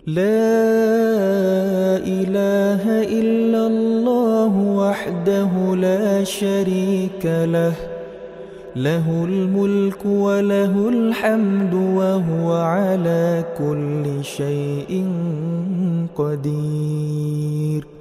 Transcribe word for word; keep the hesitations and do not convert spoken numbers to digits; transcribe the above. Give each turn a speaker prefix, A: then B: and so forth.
A: لا إله إلا الله وحده لا شريك له، له الملك وله الحمد وهو على كل شيء قدير.